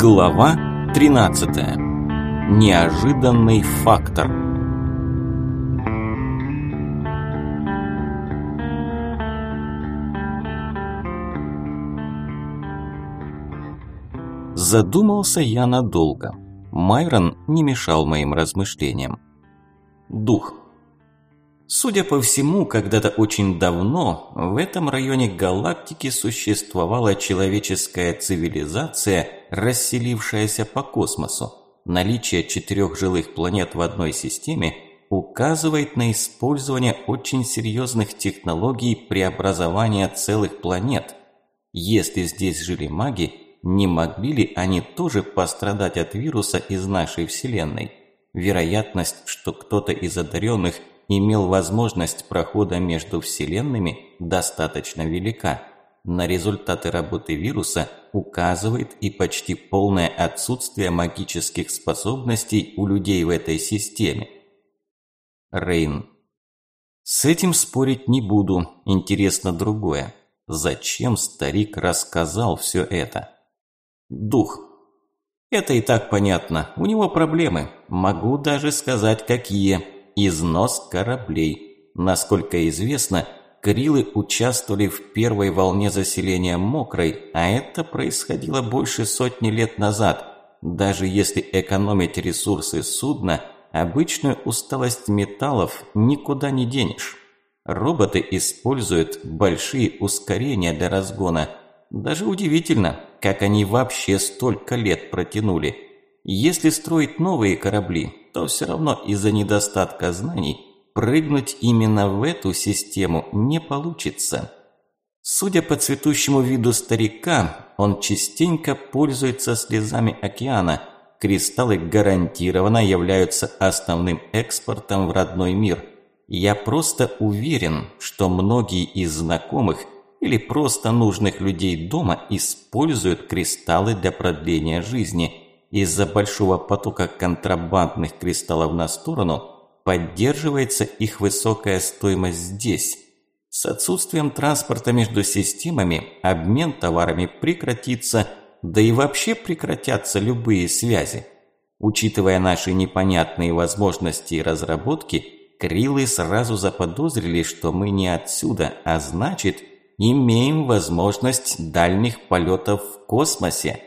Глава 13. Неожиданный фактор. Задумался я надолго. Майрон не мешал моим размышлениям. Дух. Судя по всему, когда-то очень давно в этом районе галактики существовала человеческая цивилизация, расселившаяся по космосу. Наличие 4 жилых планет в одной системе указывает на использование очень серьезных технологий преобразования целых планет. Если здесь жили маги, не могли ли они тоже пострадать от вируса из нашей Вселенной? Вероятность, что кто-то из одаренных имел возможность прохода между вселенными, достаточно велика. На результаты работы вируса указывает и почти полное отсутствие магических способностей у людей в этой системе. Рейн. С этим спорить не буду, интересно другое. Зачем старик рассказал все это? Дух. Это и так понятно, у него проблемы. Могу даже сказать, какие. Износ кораблей. Насколько известно, крилы участвовали в первой волне заселения Мокрой, а это происходило больше сотни лет назад. Даже если экономить ресурсы судна, обычную усталость металлов никуда не денешь. Роботы используют большие ускорения для разгона. Даже удивительно, как они вообще столько лет протянули. Если строить новые корабли, то все равно из-за недостатка знаний прыгнуть именно в эту систему не получится. Судя по цветущему виду старика, он частенько пользуется слезами океана. Кристаллы гарантированно являются основным экспортом в родной мир. Я просто уверен, что многие из знакомых или просто нужных людей дома используют кристаллы для продления жизни. Из-за большого потока контрабандных кристаллов на сторону поддерживается их высокая стоимость здесь. С отсутствием транспорта между системами обмен товарами прекратится, да и вообще прекратятся любые связи. Учитывая наши непонятные возможности и разработки, крилы сразу заподозрили, что мы не отсюда, а значит, имеем возможность дальних полетов в космосе.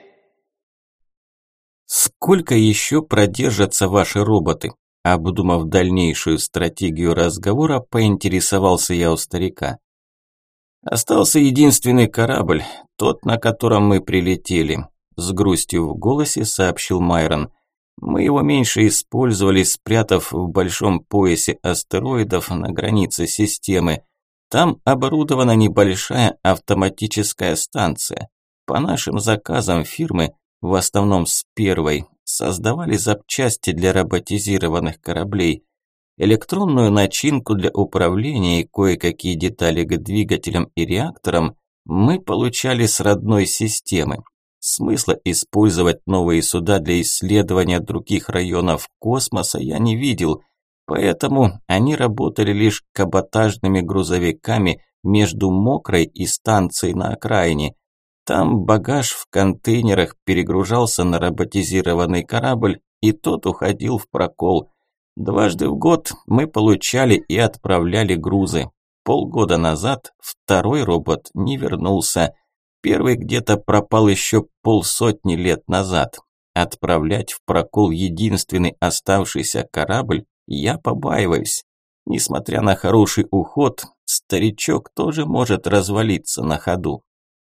«Сколько еще продержатся ваши роботы?» Обдумав дальнейшую стратегию разговора, поинтересовался я у старика. «Остался единственный корабль, тот, на котором мы прилетели», – с грустью в голосе сообщил Майрон. «Мы его меньше использовали, спрятав в большом поясе астероидов на границе системы. Там оборудована небольшая автоматическая станция. По нашим заказам фирмы, в основном с первой, создавали запчасти для роботизированных кораблей, электронную начинку для управления и кое-какие детали к двигателям и реакторам мы получали с родной системы. Смысла использовать новые суда для исследования других районов космоса я не видел, поэтому они работали лишь каботажными грузовиками между Мокрой и станцией на окраине. Там багаж в контейнерах перегружался на роботизированный корабль, и тот уходил в прокол. Дважды в год мы получали и отправляли грузы. Полгода назад второй робот не вернулся. Первый где-то пропал еще 50 лет назад. Отправлять в прокол единственный оставшийся корабль я побаиваюсь. Несмотря на хороший уход, старичок тоже может развалиться на ходу.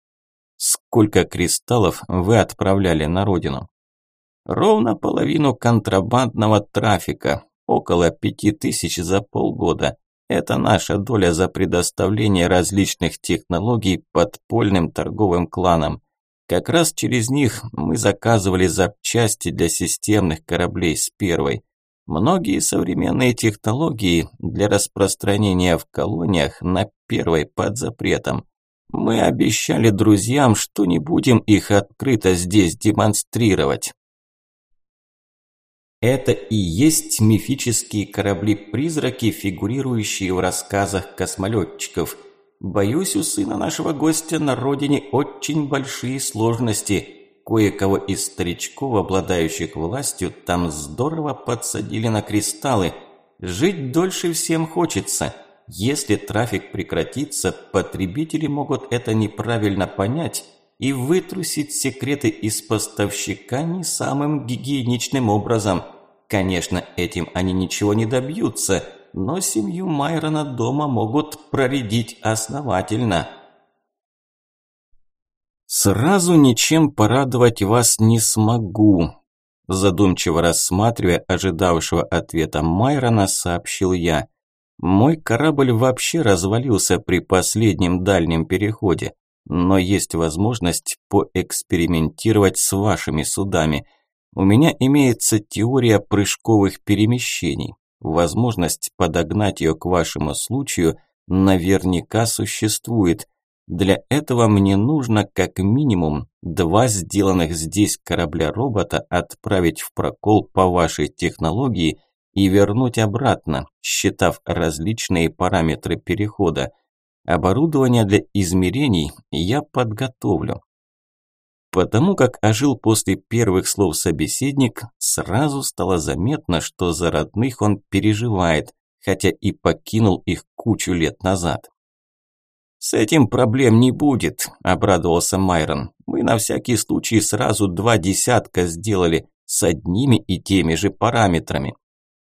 Сколько кристаллов вы отправляли на родину? Ровно половину контрабандного трафика, около 5000 за полгода. Это наша доля за предоставление различных технологий подпольным торговым кланам. Как раз через них мы заказывали запчасти для системных кораблей с первой. Многие современные технологии для распространения в колониях на первой под запретом. Мы обещали друзьям, что не будем их открыто здесь демонстрировать. Это и есть мифические корабли-призраки, фигурирующие в рассказах космолетчиков. Боюсь, у сына нашего гостя на родине очень большие сложности. кое-кого из старичков, обладающих властью, там здорово подсадили на кристаллы. Жить дольше всем хочется. Если трафик прекратится, потребители могут это неправильно понять и вытрусить секреты из поставщика не самым гигиеничным образом. Конечно, этим они ничего не добьются, но семью Майрона дома могут проредить основательно. «Сразу ничем порадовать вас не смогу», – задумчиво рассматривая ожидавшего ответа Майрона, сообщил я. «Мой корабль вообще развалился при последнем дальнем переходе, но есть возможность поэкспериментировать с вашими судами. У меня имеется теория прыжковых перемещений. Возможность подогнать ее к вашему случаю наверняка существует. Для этого мне нужно как минимум 2 сделанных здесь корабля-робота отправить в прокол по вашей технологии и вернуть обратно, считав различные параметры перехода. Оборудование для измерений я подготовлю». Потому как ожил после первых слов собеседник, сразу стало заметно, что за родных он переживает, хотя и покинул их кучу лет назад. «С этим проблем не будет», – обрадовался Майрон. «Мы на всякий случай сразу 2 десятка сделали с одними и теми же параметрами».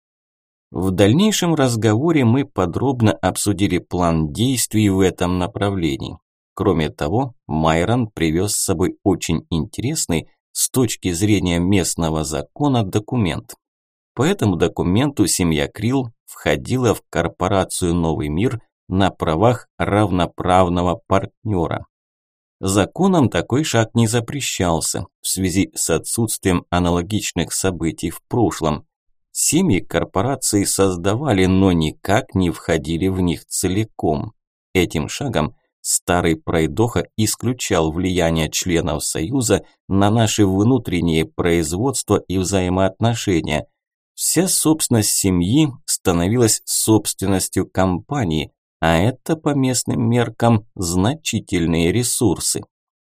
В дальнейшем разговоре мы подробно обсудили план действий в этом направлении. Кроме того, Майрон привез с собой очень интересный с точки зрения местного закона документ. По этому документу семья Крилл входила в корпорацию «Новый мир» на правах равноправного партнера. Законом такой шаг не запрещался в связи с отсутствием аналогичных событий в прошлом. Семьи корпорации создавали, но никак не входили в них целиком. Этим шагом старый пройдоха исключал влияние членов Союза на наши внутренние производства и взаимоотношения. Вся собственность семьи становилась собственностью компании, а это по местным меркам значительные ресурсы.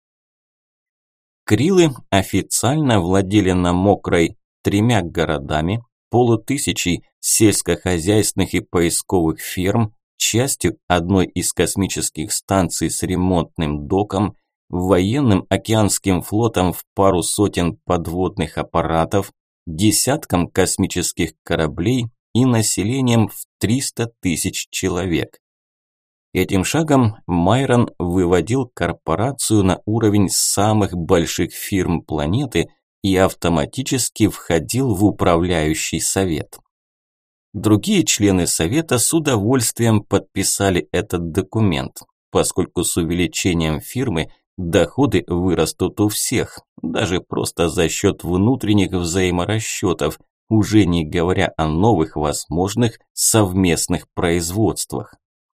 Криллы официально владели на Мокрой 3 городами, 500 сельскохозяйственных и поисковых ферм, частью одной из космических станций с ремонтным доком, военным океанским флотом в пару сотен подводных аппаратов, десятком космических кораблей и населением в 300 000 человек. Этим шагом Майрон выводил корпорацию на уровень самых больших фирм планеты и автоматически входил в управляющий совет. Другие члены совета с удовольствием подписали этот документ, поскольку с увеличением фирмы доходы вырастут у всех, даже просто за счет внутренних взаиморасчетов, уже не говоря о новых возможных совместных производствах.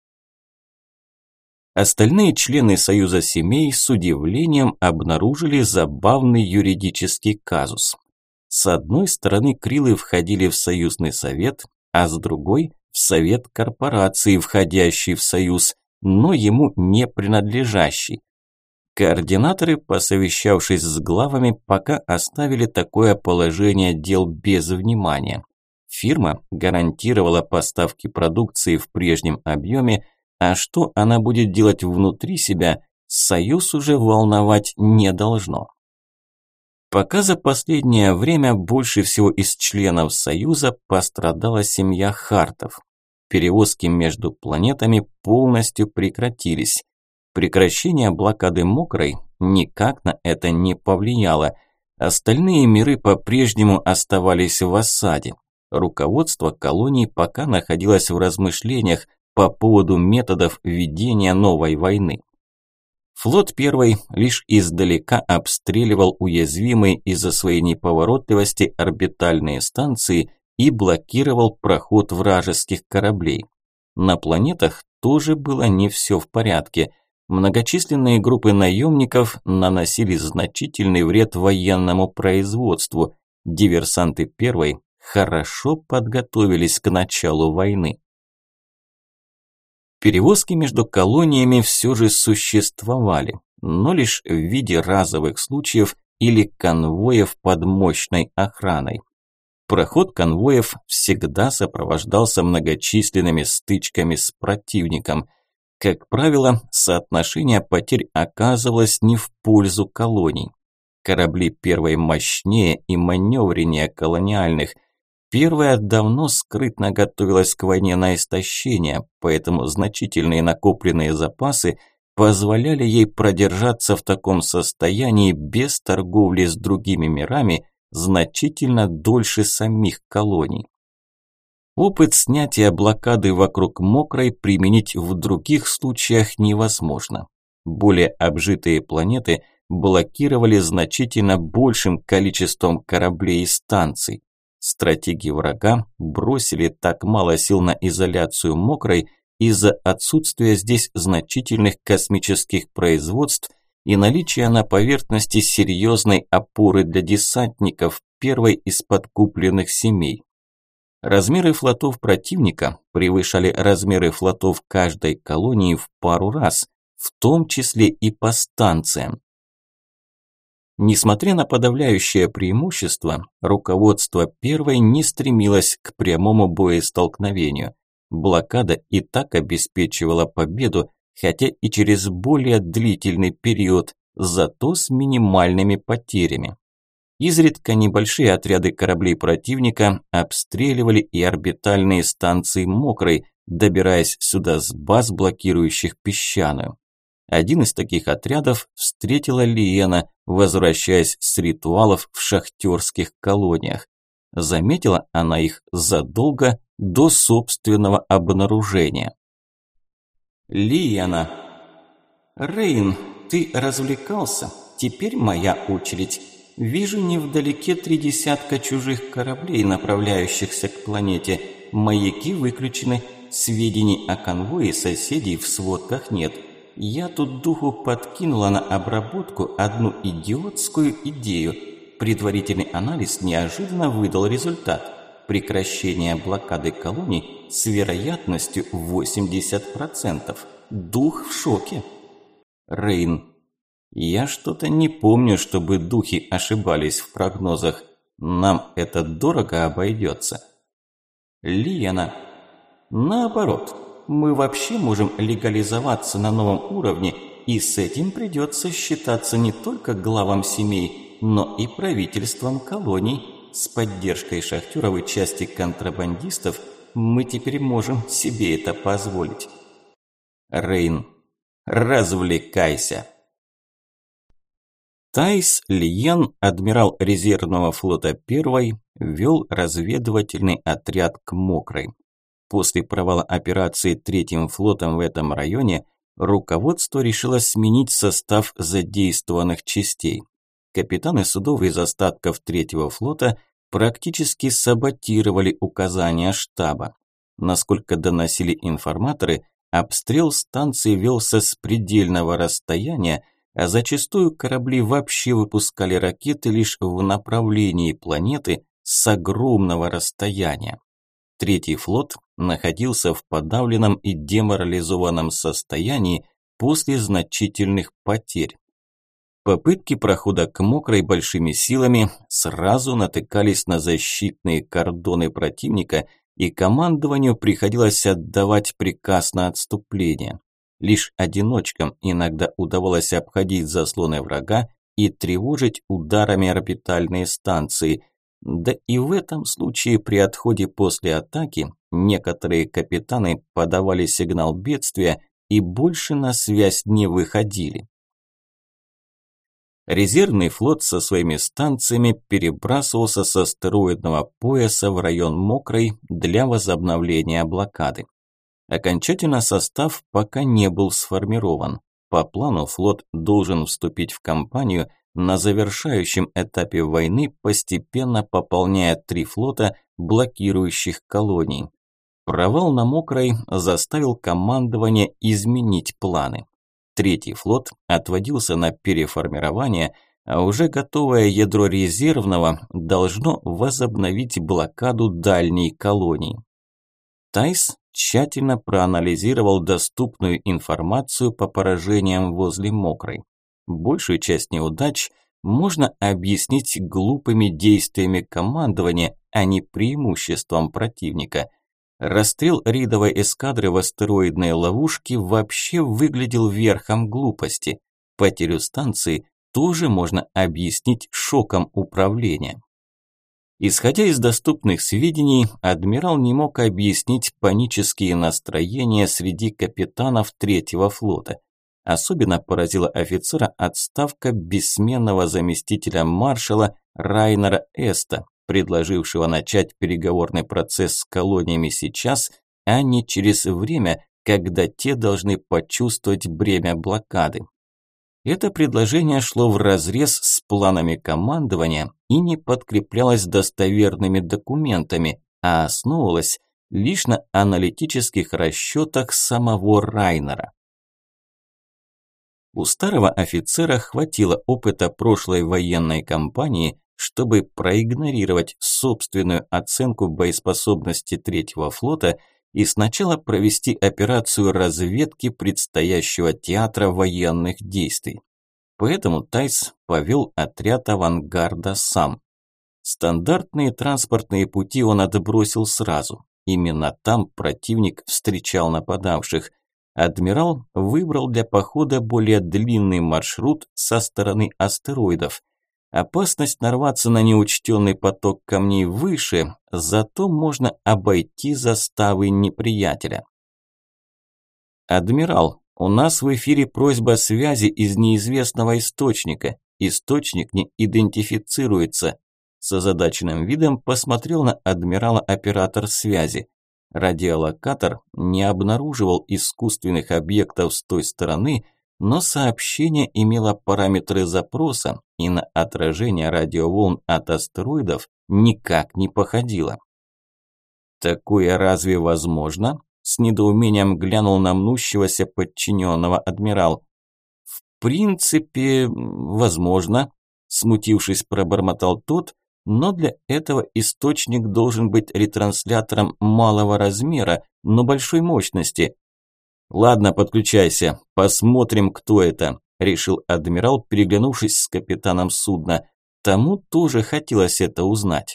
Остальные члены Союза семей с удивлением обнаружили забавный юридический казус. С одной стороны, Криллы входили в союзный совет, а с другой – в совет корпорации, входящий в союз, но ему не принадлежащий. Координаторы, посовещавшись с главами, пока оставили такое положение дел без внимания. Фирма гарантировала поставки продукции в прежнем объеме, а что она будет делать внутри себя, Союз уже волновать не должно. Пока за последнее время больше всего из членов Союза пострадала семья Хартов. Перевозки между планетами полностью прекратились. Прекращение блокады Мокрой никак на это не повлияло. Остальные миры по-прежнему оставались в осаде. Руководство колоний пока находилось в размышлениях по поводу методов ведения новой войны. Флот первой лишь издалека обстреливал уязвимые из-за своей неповоротливости орбитальные станции и блокировал проход вражеских кораблей. На планетах тоже было не все в порядке. Многочисленные группы наемников наносили значительный вред военному производству. Диверсанты первой хорошо подготовились к началу войны. Перевозки между колониями все же существовали, но лишь в виде разовых случаев или конвоев под мощной охраной. Проход конвоев всегда сопровождался многочисленными стычками с противником. Как правило, соотношение потерь оказывалось не в пользу колоний. Корабли первой мощнее и маневреннее колониальных. Первая давно скрытно готовилась к войне на истощение, поэтому значительные накопленные запасы позволяли ей продержаться в таком состоянии без торговли с другими мирами значительно дольше самих колоний. Опыт снятия блокады вокруг Мокрой применить в других случаях невозможно. Более обжитые планеты блокировали значительно большим количеством кораблей и станций. Стратеги врага бросили так мало сил на изоляцию Мокрой из-за отсутствия здесь значительных космических производств и наличия на поверхности серьезной опоры для десантников первой из подкупленных семей. Размеры флотов противника превышали размеры флотов каждой колонии в пару раз, в том числе и по станциям. Несмотря на подавляющее преимущество, руководство первой не стремилось к прямому боестолкновению. Блокада и так обеспечивала победу, хотя и через более длительный период, зато с минимальными потерями. Изредка небольшие отряды кораблей противника обстреливали и орбитальные станции Мокрой, добираясь сюда с баз, блокирующих песчаную. Один из таких отрядов встретила Лиена, возвращаясь с ритуалов в шахтерских колониях. Заметила она их задолго до собственного обнаружения. Лиена. Рейн, ты развлекался? Теперь моя очередь. Вижу невдалеке 3 десятка чужих кораблей, направляющихся к планете. Маяки выключены. Сведений о конвое соседей в сводках нет. Я тут духу подкинула на обработку одну идиотскую идею. Предварительный анализ неожиданно выдал результат. Прекращение блокады колоний с вероятностью 80%. Дух в шоке. Рейн. Я что-то не помню, чтобы духи ошибались в прогнозах. Нам это дорого обойдется. Лиена. Наоборот, мы вообще можем легализоваться на новом уровне, и с этим придется считаться не только главам семей, но и правительством колоний. С поддержкой шахтеров и части контрабандистов мы теперь можем себе это позволить. Рейн. Развлекайся. Тайс Лиен, адмирал резервного флота первой, вел разведывательный отряд к Мокрой. После провала операции третьим флотом в этом районе руководство решило сменить состав задействованных частей. Капитаны судов из остатков третьего флота практически саботировали указания штаба. Насколько доносили информаторы, обстрел станции велся с предельного расстояния, а зачастую корабли вообще выпускали ракеты лишь в направлении планеты с огромного расстояния. Третий флот находился в подавленном и деморализованном состоянии после значительных потерь. Попытки прохода к Мокрой большими силами сразу натыкались на защитные кордоны противника, и командованию приходилось отдавать приказ на отступление. Лишь одиночкам иногда удавалось обходить заслоны врага и тревожить ударами орбитальные станции. Да и в этом случае при отходе после атаки некоторые капитаны подавали сигнал бедствия и больше на связь не выходили. Резервный флот со своими станциями перебрасывался с астероидного пояса в район Мокрой для возобновления блокады. Окончательно состав пока не был сформирован. По плану флот должен вступить в кампанию на завершающем этапе войны, постепенно пополняя 3 флота, блокирующих колоний. Провал на Мокрой заставил командование изменить планы. Третий флот отводился на переформирование, а уже готовое ядро резервного должно возобновить блокаду дальней колонии. Тайс тщательно проанализировал доступную информацию по поражениям возле Мокрой. Большую часть неудач можно объяснить глупыми действиями командования, а не преимуществом противника. Расстрел рейдовой эскадры в астероидной ловушке вообще выглядел верхом глупости. Потерю станции тоже можно объяснить шоком управления. Исходя из доступных сведений, адмирал не мог объяснить панические настроения среди капитанов Третьего флота. Особенно поразила офицера отставка бессменного заместителя маршала Райнера Эста, предложившего начать переговорный процесс с колониями сейчас, а не через время, когда те должны почувствовать бремя блокады. Это предложение шло вразрез с планами командования и не подкреплялось достоверными документами, а основывалось лишь на аналитических расчетах самого Райнера. У старого офицера хватило опыта прошлой военной кампании, чтобы проигнорировать собственную оценку боеспособности Третьего флота и сначала провести операцию разведки предстоящего театра военных действий. Поэтому Тайс повел отряд авангарда сам. Стандартные транспортные пути он отбросил сразу. Именно там противник встречал нападавших. Адмирал выбрал для похода более длинный маршрут со стороны астероидов. Опасность нарваться на неучтенный поток камней выше, зато можно обойти заставы неприятеля. «Адмирал, у нас в эфире просьба связи из неизвестного источника. Источник не идентифицируется». С озадаченным видом посмотрел на адмирала оператор связи. Радиолокатор не обнаруживал искусственных объектов с той стороны, но сообщение имело параметры запроса и на отражение радиоволн от астероидов никак не походило. «Такое разве возможно?» – с недоумением глянул на мнущегося подчиненного адмирал. «В принципе, возможно», – смутившись, пробормотал тот, но для этого источник должен быть ретранслятором малого размера, но большой мощности. «Ладно, подключайся, посмотрим, кто это», – решил адмирал, переглянувшись с капитаном судна. Тому тоже хотелось это узнать.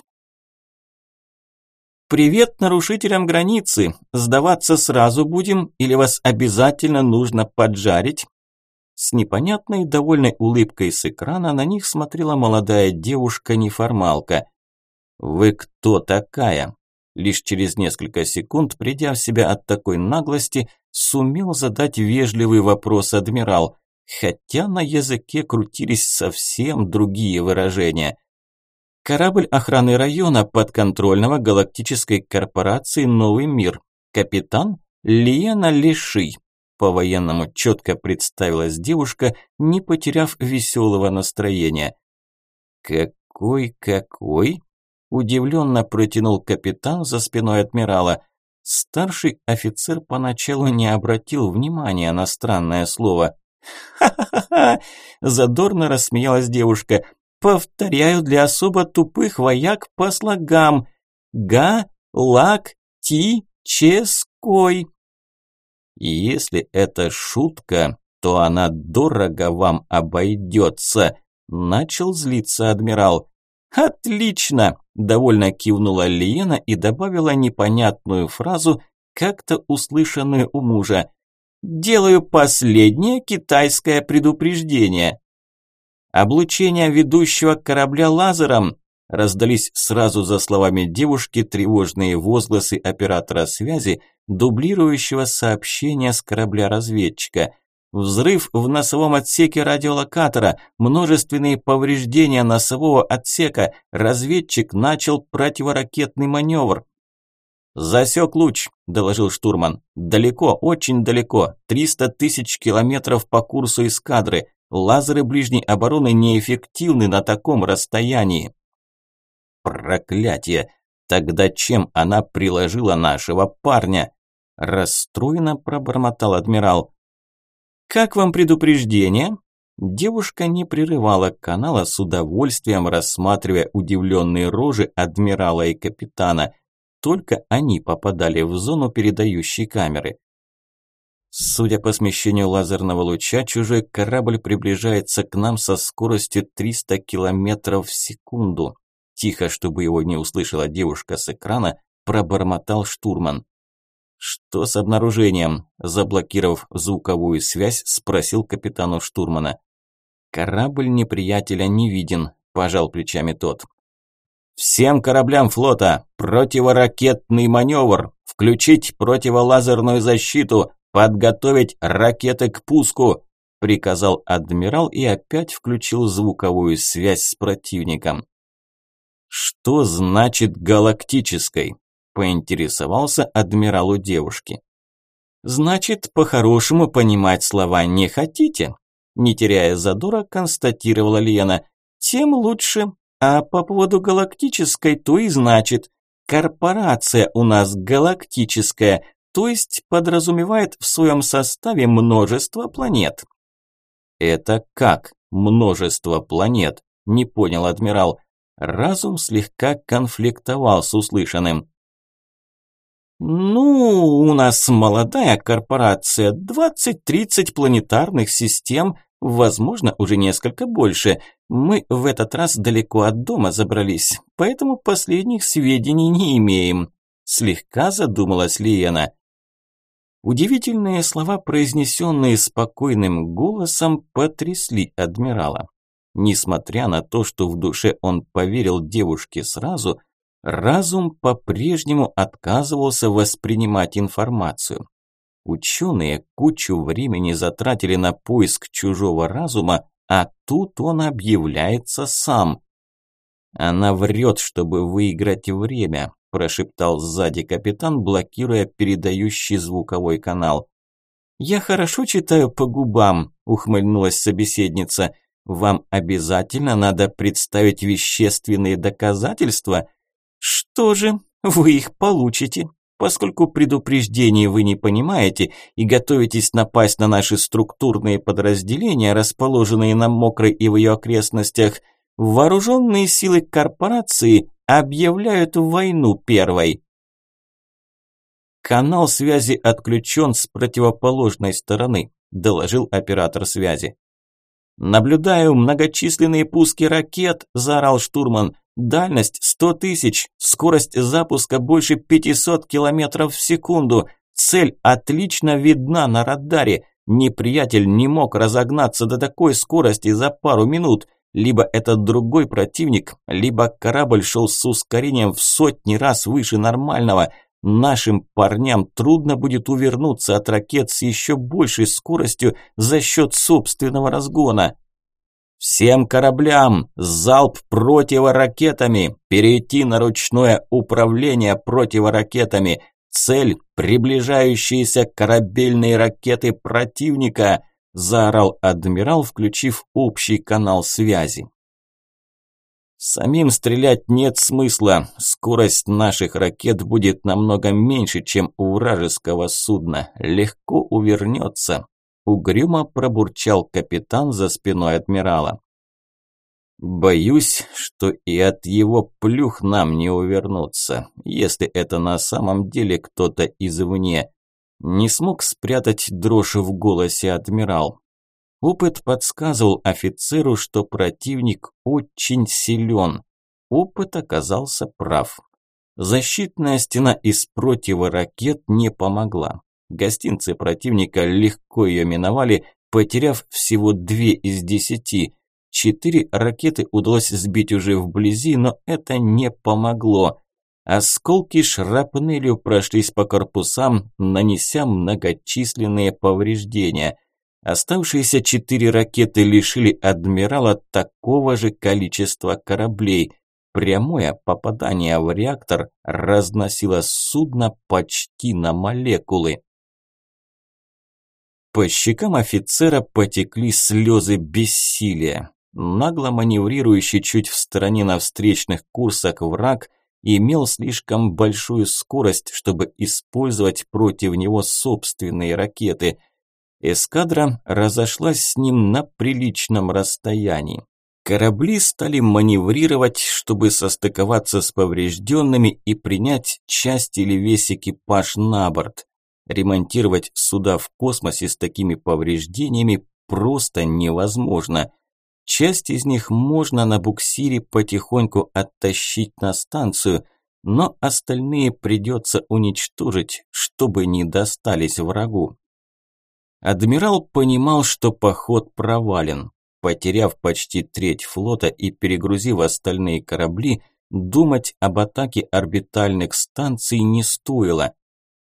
«Привет нарушителям границы! Сдаваться сразу будем или вас обязательно нужно поджарить?» С непонятной довольной улыбкой с экрана на них смотрела молодая девушка-неформалка. «Вы кто такая?» Лишь через несколько секунд, придя в себя от такой наглости, сумел задать вежливый вопрос адмирал, хотя на языке крутились совсем другие выражения. «Корабль охраны района подконтрольного галактической корпорации «Новый мир». Капитан Лиена Леши». По-военному четко представилась девушка, не потеряв веселого настроения. «Какой?» – удивленно протянул капитан за спиной адмирала. Старший офицер поначалу не обратил внимания на странное слово. «Ха-ха-ха!» – задорно рассмеялась девушка. «Повторяю для особо тупых вояк по слогам. Галактической». И если это шутка, то она дорого вам обойдется, начал злиться адмирал. Отлично, довольно кивнула Лиена и добавила непонятную фразу, как-то услышанную у мужа. Делаю последнее китайское предупреждение. Облучение ведущего корабля лазером. Раздались сразу за словами девушки тревожные возгласы оператора связи, дублирующего сообщение с корабля-разведчика. Взрыв в носовом отсеке радиолокатора, множественные повреждения носового отсека, разведчик начал противоракетный маневр. «Засек луч», – доложил штурман. «Далеко, очень далеко, 300 тысяч километров по курсу эскадры. Лазеры ближней обороны неэффективны на таком расстоянии». «Проклятие! Тогда чем она приложила нашего парня?» Расстроенно пробормотал адмирал. «Как вам предупреждение?» Девушка не прерывала канала, с удовольствием рассматривая удивленные рожи адмирала и капитана. Только они попадали в зону передающей камеры. Судя по смещению лазерного луча, чужой корабль приближается к нам со скоростью 300 километров в секунду. Тихо, чтобы его не услышала девушка с экрана, пробормотал штурман. «Что с обнаружением?» – заблокировав звуковую связь, спросил капитану штурмана. «Корабль неприятеля не виден», – пожал плечами тот. «Всем кораблям флота! Противоракетный маневр! Включить противолазерную защиту! Подготовить ракеты к пуску!» – приказал адмирал и опять включил звуковую связь с противником. «Что значит галактической?» – поинтересовался адмирал у девушки. «Значит, по-хорошему понимать слова не хотите?» – не теряя задора, констатировала Лена. «Тем лучше. А по поводу галактической, то и значит. Корпорация у нас галактическая, то есть подразумевает в своем составе множество планет». «Это как множество планет?» – не понял адмирал. Разум слегка конфликтовал с услышанным. «Ну, у нас молодая корпорация, 20-30 планетарных систем, возможно, уже несколько больше. Мы в этот раз далеко от дома забрались, поэтому последних сведений не имеем», – слегка задумалась Лиена. Удивительные слова, произнесенные спокойным голосом, потрясли адмирала. Несмотря на то, что в душе он поверил девушке сразу, разум по-прежнему отказывался воспринимать информацию. Ученые кучу времени затратили на поиск чужого разума, а тут он объявляется сам. «Она врет, чтобы выиграть время», – прошептал сзади капитан, блокируя передающий звуковой канал. «Я хорошо читаю по губам», – ухмыльнулась собеседница. «Вам обязательно надо представить вещественные доказательства? Что же, вы их получите. Поскольку предупреждений вы не понимаете и готовитесь напасть на наши структурные подразделения, расположенные на Мокрой и в ее окрестностях, вооруженные силы корпорации объявляют войну первой». «Канал связи отключен с противоположной стороны», – доложил оператор связи. «Наблюдаю многочисленные пуски ракет», – заорал штурман. «Дальность 100 тысяч, скорость запуска больше 500 километров в секунду. Цель отлично видна на радаре. Неприятель не мог разогнаться до такой скорости за пару минут. Либо это другой противник, либо корабль шел с ускорением в сотни раз выше нормального. Нашим парням трудно будет увернуться от ракет с еще большей скоростью за счет собственного разгона». «Всем кораблям! Залп противоракетами! Перейти на ручное управление противоракетами! Цель – приближающиеся корабельные ракеты противника!» – заорал адмирал, включив общий канал связи. «Самим стрелять нет смысла. Скорость наших ракет будет намного меньше, чем у вражеского судна. Легко увернется», – угрюмо пробурчал капитан за спиной адмирала. «Боюсь, что и от его плюх нам не увернуться, если это на самом деле кто-то извне», – не смог спрятать дрожь в голосе адмирал. Опыт подсказывал офицеру, что противник очень силен. Опыт оказался прав. Защитная стена из противоракет не помогла. Гостинцы противника легко ее миновали, потеряв всего 2 из 10. 4 ракеты удалось сбить уже вблизи, но это не помогло. Осколки шрапнелью прошлись по корпусам, нанеся многочисленные повреждения. Оставшиеся 4 ракеты лишили адмирала такого же количества кораблей. Прямое попадание в реактор разносило судно почти на молекулы. По щекам офицера потекли слезы бессилия. Нагло маневрирующий чуть в стороне на встречных курсах враг имел слишком большую скорость, чтобы использовать против него собственные ракеты. Эскадра разошлась с ним на приличном расстоянии. Корабли стали маневрировать, чтобы состыковаться с поврежденными и принять часть или весь экипаж на борт. Ремонтировать суда в космосе с такими повреждениями просто невозможно. Часть из них можно на буксире потихоньку оттащить на станцию, но остальные придется уничтожить, чтобы не достались врагу. Адмирал понимал, что поход провален. Потеряв почти треть флота и перегрузив остальные корабли, думать об атаке орбитальных станций не стоило.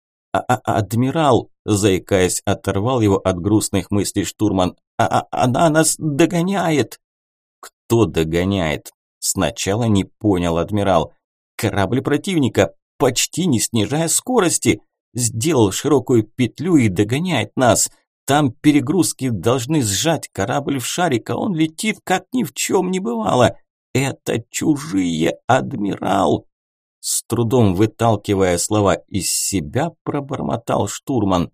«Адмирал», заикаясь, оторвал его от грустных мыслей штурман, «она нас догоняет!» «Кто догоняет?» Сначала не понял адмирал. «Корабль противника, почти не снижая скорости, сделал широкую петлю и догоняет нас. Там перегрузки должны сжать корабль в шарик, а он летит, как ни в чем не бывало. Это чужие, адмирал!» С трудом выталкивая слова из себя, пробормотал штурман.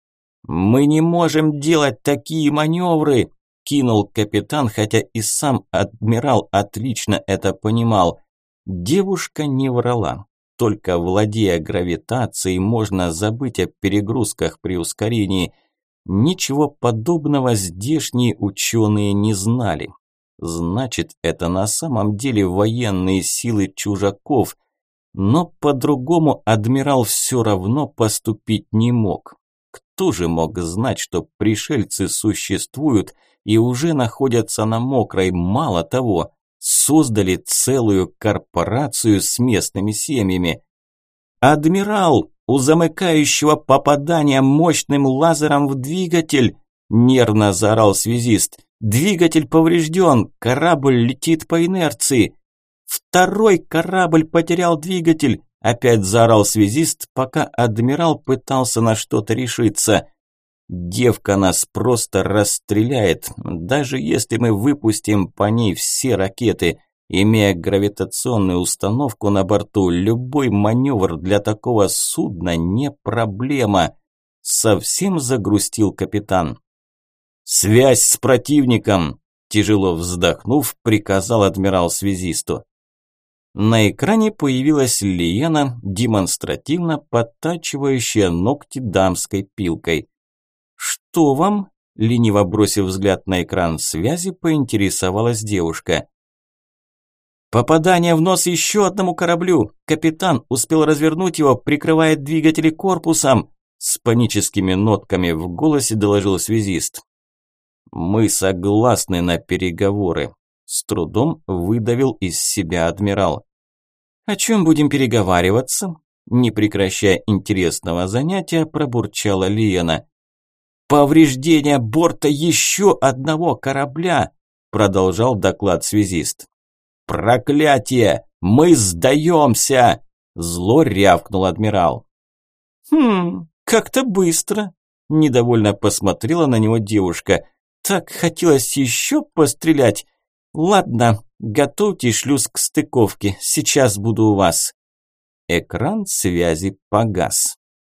«Мы не можем делать такие маневры!» кинул капитан, хотя и сам адмирал отлично это понимал. Девушка не врала. Только владея гравитацией, можно забыть о перегрузках при ускорении. Ничего подобного здешние ученые не знали. Значит, это на самом деле военные силы чужаков. Но по-другому адмирал все равно поступить не мог. Кто же мог знать, что пришельцы существуют и уже находятся на мокрой, мало того, создали целую корпорацию с местными семьями? «Адмирал, у замыкающего попадания мощным лазером в двигатель!» – нервно заорал связист. «Двигатель поврежден, корабль летит по инерции!» «Второй корабль потерял двигатель!» – опять заорал связист, пока адмирал пытался на что-то решиться. «Девка нас просто расстреляет, даже если мы выпустим по ней все ракеты. Имея гравитационную установку на борту, любой маневр для такого судна не проблема», – совсем загрустил капитан. «Связь с противником!» – тяжело вздохнув, приказал адмирал связисту. На экране появилась Лиена, демонстративно подтачивающая ногти дамской пилкой. «Что вам?» – лениво бросив взгляд на экран связи, поинтересовалась девушка. «Попадание в нос еще одному кораблю! Капитан успел развернуть его, прикрывая двигатели корпусом!» С паническими нотками в голосе доложил связист. «Мы согласны на переговоры», – с трудом выдавил из себя адмирал. «О чем будем переговариваться?» Не прекращая интересного занятия, пробурчала Лиена. «Повреждение борта еще одного корабля», – продолжал доклад связист. «Проклятие! Мы сдаемся!» – зло рявкнул адмирал. Как-то быстро», – недовольно посмотрела на него девушка. «Так хотелось еще пострелять. Ладно, готовьте шлюз к стыковке, сейчас буду у вас». Экран связи погас.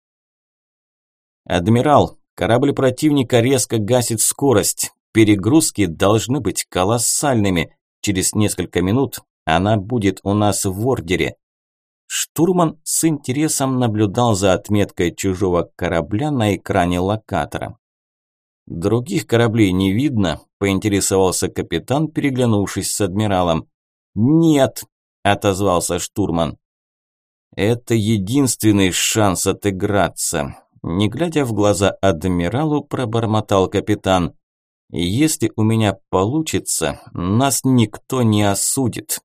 «Адмирал, корабль противника резко гасит скорость. Перегрузки должны быть колоссальными. Через несколько минут она будет у нас в ордере». Штурман с интересом наблюдал за отметкой чужого корабля на экране локатора. «Других кораблей не видно?» – поинтересовался капитан, переглянувшись с адмиралом. «Нет», – отозвался штурман. «Это единственный шанс отыграться», – не глядя в глаза адмиралу, пробормотал капитан. «Если у меня получится, нас никто не осудит».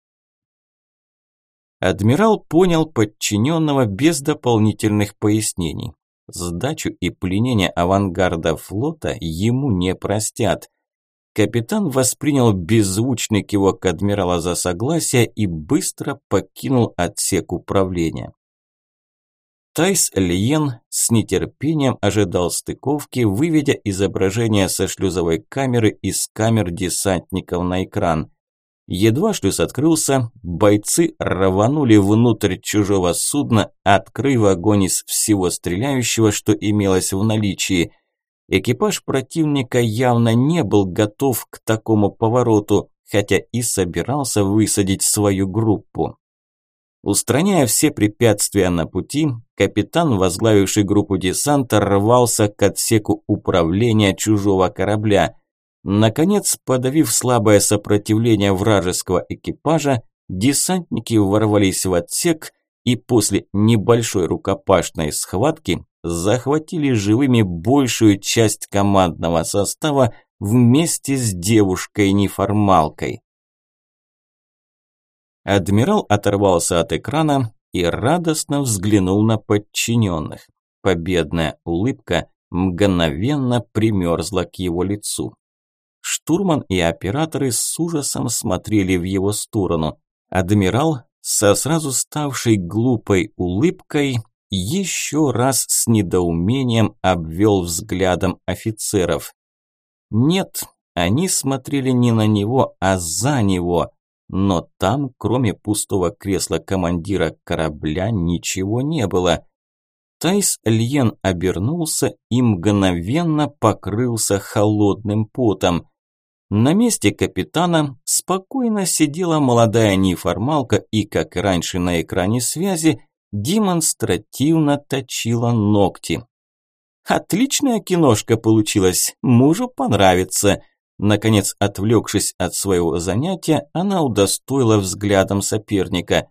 Адмирал понял подчиненного без дополнительных пояснений. Сдачу и пленение авангарда флота ему не простят. Капитан воспринял беззвучный кивок адмирала за согласие и быстро покинул отсек управления. Тайс Лиен с нетерпением ожидал стыковки, выведя изображение со шлюзовой камеры из камер десантников на экран. Едва шлюз открылся, бойцы рванули внутрь чужого судна, открыв огонь из всего стреляющего, что имелось в наличии. Экипаж противника явно не был готов к такому повороту, хотя и собирался высадить свою группу. Устраняя все препятствия на пути, капитан, возглавивший группу десанта, рвался к отсеку управления чужого корабля. Наконец, подавив слабое сопротивление вражеского экипажа, десантники ворвались в отсек и после небольшой рукопашной схватки захватили живыми большую часть командного состава вместе с девушкой-неформалкой. Адмирал оторвался от экрана и радостно взглянул на подчиненных. Победная улыбка мгновенно примерзла к его лицу. Штурман и операторы с ужасом смотрели в его сторону. Адмирал, со сразу ставшей глупой улыбкой, еще раз с недоумением обвел взглядом офицеров. Нет, они смотрели не на него, а за него. Но там, кроме пустого кресла командира корабля, ничего не было. Тайс Льен обернулся и мгновенно покрылся холодным потом. На месте капитана спокойно сидела молодая неформалка и, как и раньше на экране связи, демонстративно точила ногти. «Отличная киношка получилась, мужу понравится». Наконец, отвлекшись от своего занятия, она удостоила взглядом соперника.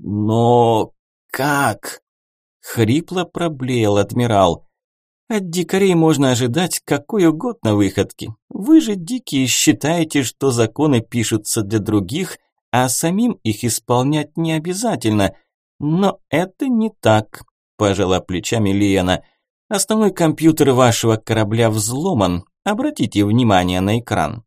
«Но как?» – хрипло проблеял адмирал. «От дикарей можно ожидать какой угодно выходки. Вы же, дикие, считаете, что законы пишутся для других, а самим их исполнять не обязательно. Но это не так», – пожала плечами Лиена. «Основной компьютер вашего корабля взломан. Обратите внимание на экран».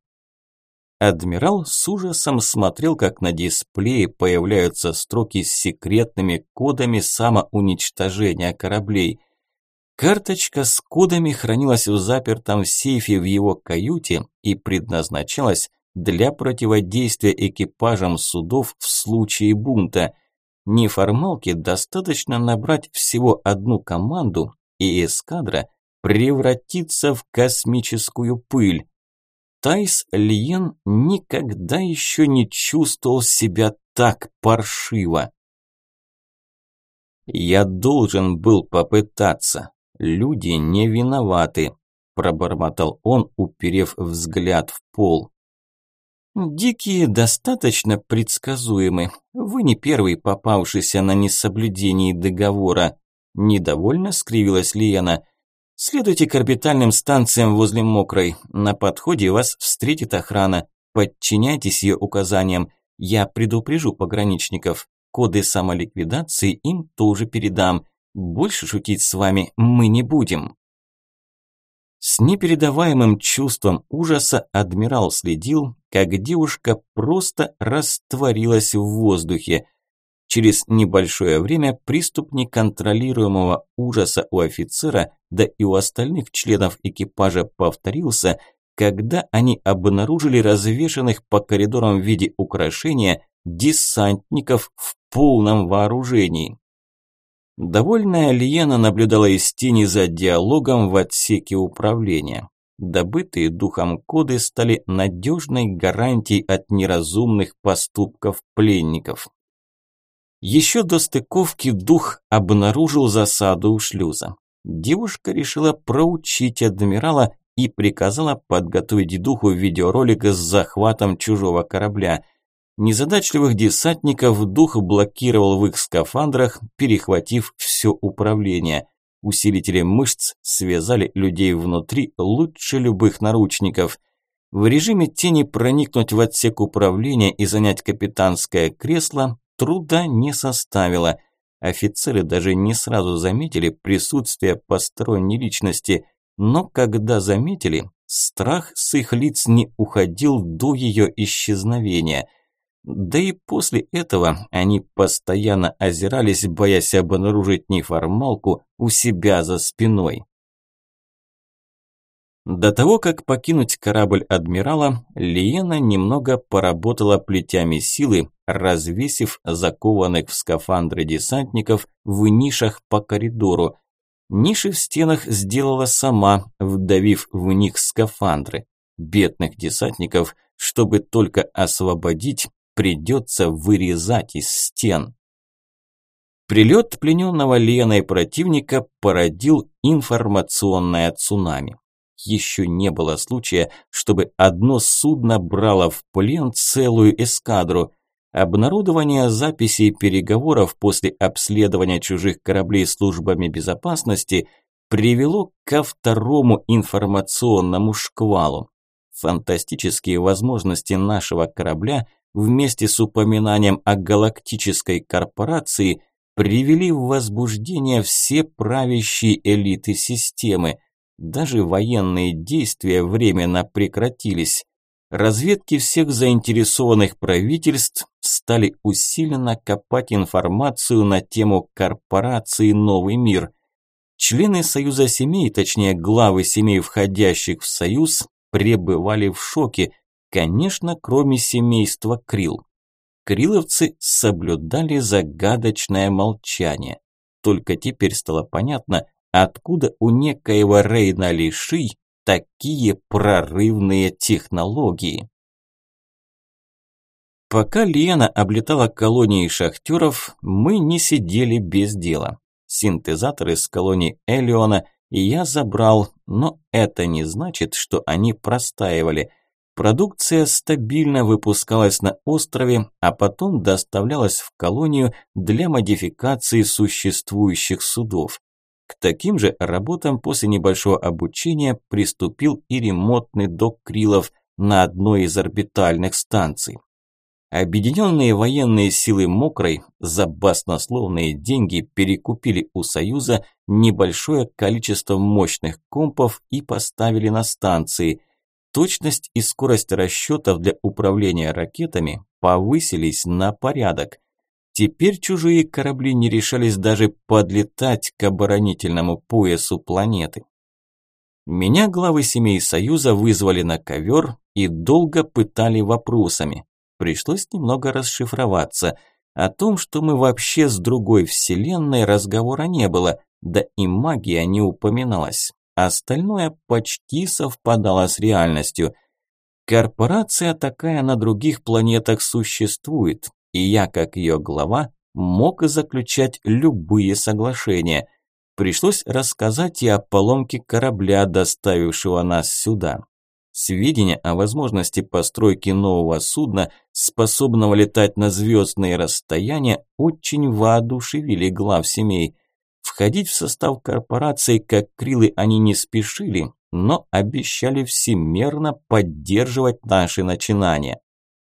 Адмирал с ужасом смотрел, как на дисплее появляются строки с секретными кодами самоуничтожения кораблей. Карточка с кодами хранилась в запертом сейфе в его каюте и предназначалась для противодействия экипажам судов в случае бунта. Неформалке достаточно набрать всего одну команду, и эскадра превратится в космическую пыль. Тайс Льен никогда еще не чувствовал себя так паршиво. «Я должен был попытаться. Люди не виноваты», – пробормотал он, уперев взгляд в пол. «Дикие достаточно предсказуемы. Вы не первый попавшийся на несоблюдении договора», – недовольно скривилась Лиена. «Следуйте к орбитальным станциям возле Мокрой. На подходе вас встретит охрана. Подчиняйтесь ее указаниям. Я предупрежу пограничников. Коды самоликвидации им тоже передам. Больше шутить с вами мы не будем». С непередаваемым чувством ужаса адмирал следил, как девушка просто растворилась в воздухе. Через небольшое время приступ неконтролируемого ужаса у офицера, да и у остальных членов экипажа повторился, когда они обнаружили развешанных по коридорам в виде украшения десантников в полном вооружении. Довольная Лиена наблюдала из тени за диалогом в отсеке управления. Добытые духом коды стали надежной гарантией от неразумных поступков пленников. Еще до стыковки дух обнаружил засаду у шлюза. Девушка решила проучить адмирала и приказала подготовить духу видеоролик с захватом чужого корабля. Незадачливых десантников дух блокировал в их скафандрах, перехватив все управление. Усилители мышц связали людей внутри лучше любых наручников. В режиме тени проникнуть в отсек управления и занять капитанское кресло труда не составило. Офицеры даже не сразу заметили присутствие посторонней личности, но когда заметили, страх с их лиц не уходил до ее исчезновения. Да и после этого они постоянно озирались, боясь обнаружить неформалку у себя за спиной. До того, как покинуть корабль адмирала, Лиена немного поработала плетями силы, развесив закованных в скафандры десантников в нишах по коридору. Ниши в стенах сделала сама, вдавив в них скафандры. Бедных десантников, чтобы только освободить, придется вырезать из стен. Прилет плененного Леной противника породил информационное цунами. Еще не было случая, чтобы одно судно брало в плен целую эскадру. Обнародование записей переговоров после обследования чужих кораблей службами безопасности привело ко второму информационному шквалу. Фантастические возможности нашего корабля вместе с упоминанием о галактической корпорации привели в возбуждение все правящие элиты системы. Даже военные действия временно прекратились. Разведки всех заинтересованных правительств стали усиленно копать информацию на тему корпорации «Новый мир». Члены Союза семей, точнее главы семей, входящих в Союз, пребывали в шоке, конечно, кроме семейства Крилл. Крилловцы соблюдали загадочное молчание. Только теперь стало понятно, откуда у некоего Рейна Лиши такие прорывные технологии. Пока Лена облетала колонии шахтеров, мы не сидели без дела. Синтезаторы с колонии Элеона я забрал, но это не значит, что они простаивали. Продукция стабильно выпускалась на острове, а потом доставлялась в колонию для модификации существующих судов. К таким же работам после небольшого обучения приступил и ремонтный док Криллов на одной из орбитальных станций. Объединенные военные силы Мокрой за баснословные деньги перекупили у Союза небольшое количество мощных компов и поставили на станции. Точность и скорость расчетов для управления ракетами повысились на порядок. Теперь чужие корабли не решались даже подлетать к оборонительному поясу планеты. Меня главы семей Союза вызвали на ковер и долго пытали вопросами. Пришлось немного расшифроваться. О том, что мы вообще с другой вселенной, разговора не было, да и магия не упоминалась. Остальное почти совпадало с реальностью. Корпорация такая на других планетах существует, и я, как ее глава, мог заключать любые соглашения. Пришлось рассказать и о поломке корабля, доставившего нас сюда. Сведения о возможности постройки нового судна, способного летать на звездные расстояния, очень воодушевили глав семей. Входить в состав корпорации, как Криллы, они не спешили, но обещали всемерно поддерживать наши начинания.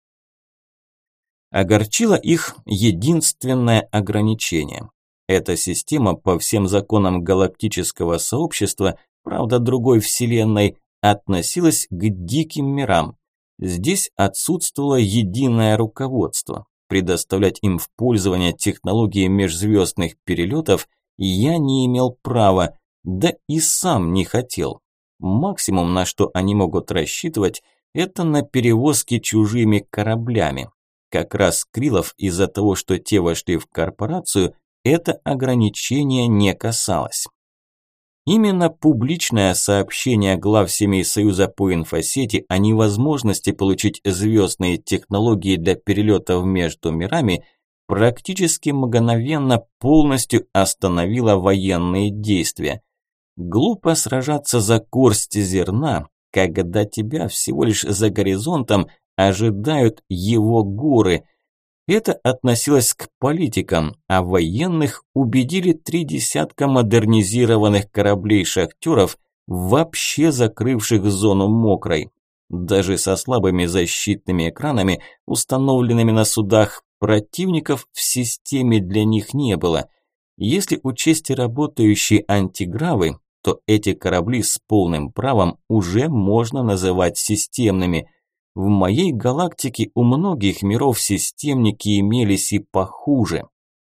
Огорчило их единственное ограничение. Эта система по всем законам галактического сообщества, правда другой вселенной, относилась к диким мирам. Здесь отсутствовало единое руководство. Предоставлять им в пользование технологии межзвездных перелетов я не имел права, да и сам не хотел. Максимум, на что они могут рассчитывать, это на перевозки чужими кораблями. Как раз Криллов из-за того, что те вошли в корпорацию, это ограничение не касалось. Именно публичное сообщение глав семей Союза по инфосети о невозможности получить звездные технологии для перелетов между мирами практически мгновенно полностью остановило военные действия. Глупо сражаться за горсть зерна, когда тебя всего лишь за горизонтом ожидают его горы. Это относилось к политикам, а военных убедили 30 модернизированных кораблей-шахтеров, вообще закрывших зону Мокрой. Даже со слабыми защитными экранами, установленными на судах, противников в системе для них не было. Если учесть работающие антигравы, то эти корабли с полным правом уже можно называть системными. В моей галактике у многих миров системники имелись и похуже.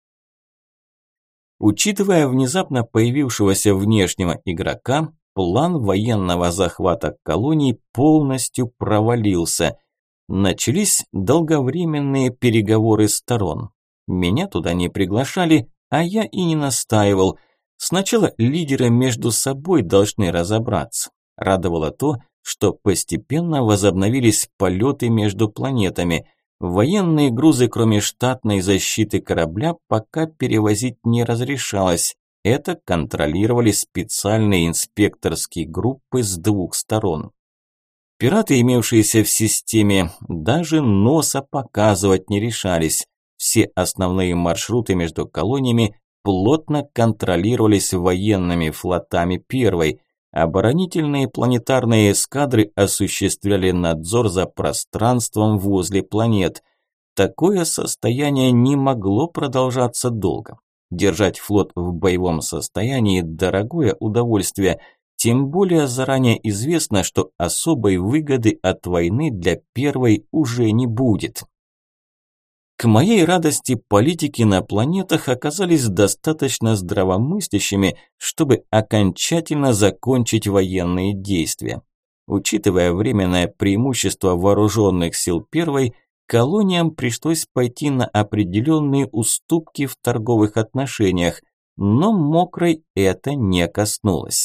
Учитывая внезапно появившегося внешнего игрока, план военного захвата колоний полностью провалился. Начались долговременные переговоры сторон. Меня туда не приглашали, а я и не настаивал. Сначала лидеры между собой должны разобраться. Радовало то, что постепенно возобновились полеты между планетами. Военные грузы, кроме штатной защиты корабля, пока перевозить не разрешалось. Это контролировали специальные инспекторские группы с двух сторон. Пираты, имевшиеся в системе, даже носа показывать не решались. Все основные маршруты между колониями плотно контролировались военными флотами первой. Оборонительные планетарные эскадры осуществляли надзор за пространством возле планет. Такое состояние не могло продолжаться долго. Держать флот в боевом состоянии – дорогое удовольствие, тем более заранее известно, что особой выгоды от войны для первой уже не будет. К моей радости, политики на планетах оказались достаточно здравомыслящими, чтобы окончательно закончить военные действия. Учитывая временное преимущество вооруженных сил первой, колониям пришлось пойти на определенные уступки в торговых отношениях, но мокрой это не коснулось.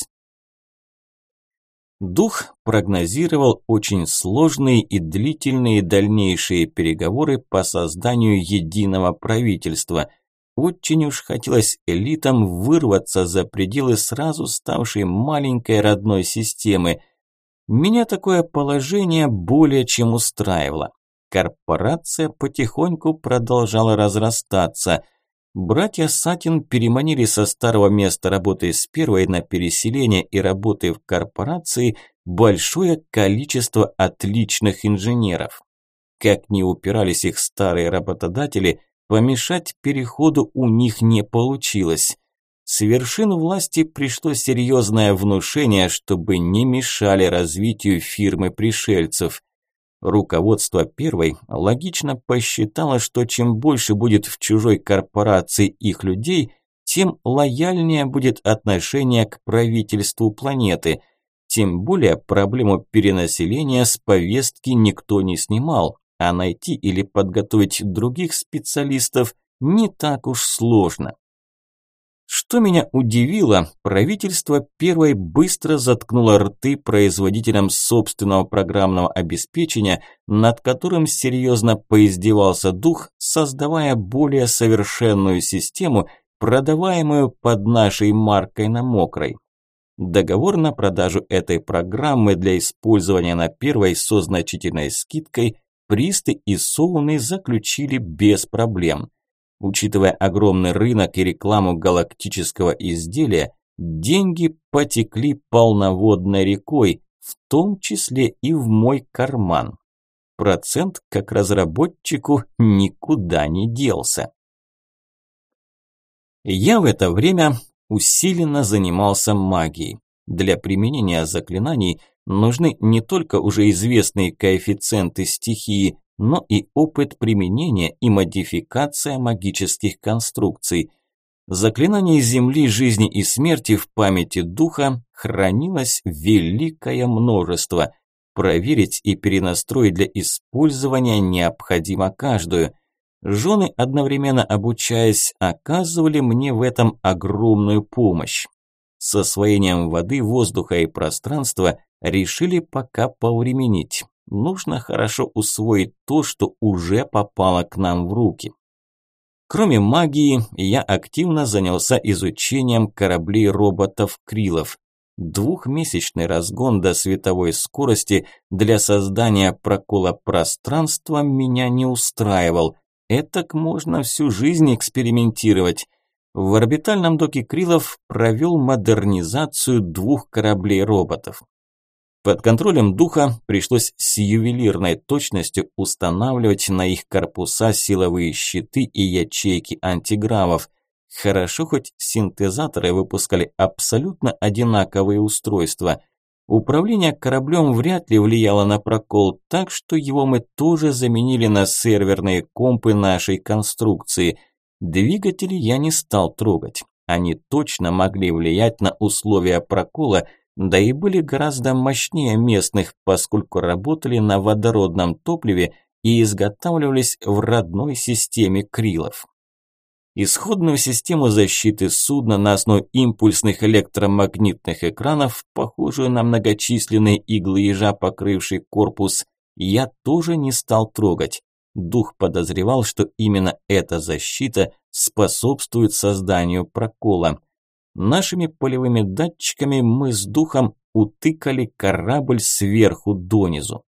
Дух прогнозировал очень сложные и длительные дальнейшие переговоры по созданию единого правительства. Очень уж хотелось элитам вырваться за пределы сразу ставшей маленькой родной системы. Меня такое положение более чем устраивало. Корпорация потихоньку продолжала разрастаться. Братья Сатин переманили со старого места работы с первой на переселение и работы в корпорации большое количество отличных инженеров. Как ни упирались их старые работодатели, помешать переходу у них не получилось. С вершин власти пришло серьезное внушение, чтобы не мешали развитию фирмы пришельцев. Руководство первой логично посчитало, что чем больше будет в чужой корпорации их людей, тем лояльнее будет отношение к правительству планеты. Тем более проблему перенаселения с повестки никто не снимал, а найти или подготовить других специалистов не так уж сложно. Что меня удивило, правительство первой быстро заткнуло рты производителям собственного программного обеспечения, над которым серьезно поиздевался дух, создавая более совершенную систему, продаваемую под нашей маркой на мокрой. Договор на продажу этой программы для использования на первой со значительной скидкой Присты и Соуны заключили без проблем. Учитывая огромный рынок и рекламу галактического изделия, деньги потекли полноводной рекой, в том числе и в мой карман. Процент, как разработчику, никуда не делся. Я в это время усиленно занимался магией. Для применения заклинаний нужны не только уже известные коэффициенты стихии, но и опыт применения и модификация магических конструкций. Заклинаний Земли, жизни и смерти в памяти духа хранилось великое множество. Проверить и перенастроить для использования необходимо каждую. Жены, одновременно обучаясь, оказывали мне в этом огромную помощь. С освоением воды, воздуха и пространства решили пока повременить. Нужно хорошо усвоить то, что уже попало к нам в руки. Кроме магии, я активно занялся изучением кораблей-роботов Крилов. Двухмесячный разгон до световой скорости для создания прокола пространства меня не устраивал. Этак можно всю жизнь экспериментировать. В орбитальном доке Крилов провел модернизацию 2 кораблей-роботов. Под контролем духа пришлось с ювелирной точностью устанавливать на их корпуса силовые щиты и ячейки антигравов. Хорошо, хоть синтезаторы выпускали абсолютно одинаковые устройства. Управление кораблем вряд ли влияло на прокол, так что его мы тоже заменили на серверные компы нашей конструкции. Двигатели я не стал трогать. Они точно могли влиять на условия прокола, да и были гораздо мощнее местных, поскольку работали на водородном топливе и изготавливались в родной системе Крилов. Исходную систему защиты судна на основе импульсных электромагнитных экранов, похожую на многочисленные иглы ежа, покрывший корпус, я тоже не стал трогать. Дух подозревал, что именно эта защита способствует созданию прокола. Нашими полевыми датчиками мы с Духом утыкали корабль сверху донизу.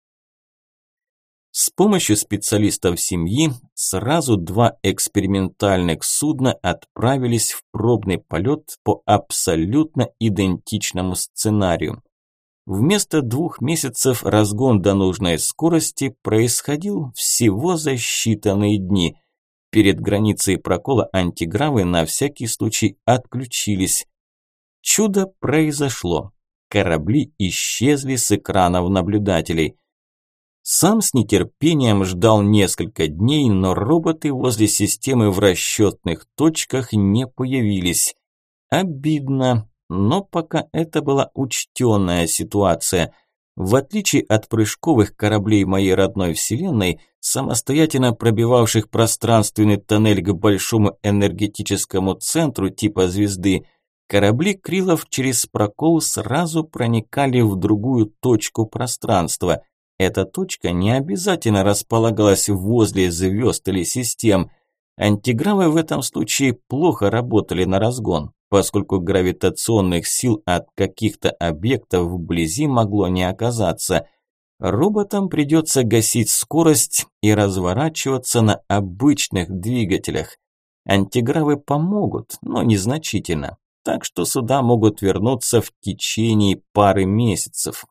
С помощью специалистов семьи сразу 2 экспериментальных судна отправились в пробный полет по абсолютно идентичному сценарию. Вместо 2 месяцев разгон до нужной скорости происходил всего за считанные дни. Перед границей прокола антигравы на всякий случай отключились. Чудо произошло. Корабли исчезли с экранов наблюдателей. Сам с нетерпением ждал несколько дней, но роботы возле системы в расчетных точках не появились. Обидно, но пока это была учтенная ситуация. В отличие от прыжковых кораблей моей родной вселенной, самостоятельно пробивавших пространственный тоннель к большому энергетическому центру типа звезды, корабли Крилов через прокол сразу проникали в другую точку пространства. Эта точка не обязательно располагалась возле звезд или систем. Антигравы в этом случае плохо работали на разгон, поскольку гравитационных сил от каких-то объектов вблизи могло не оказаться. Роботам придется гасить скорость и разворачиваться на обычных двигателях. Антигравы помогут, но незначительно, так что сюда могут вернуться в течение пары месяцев.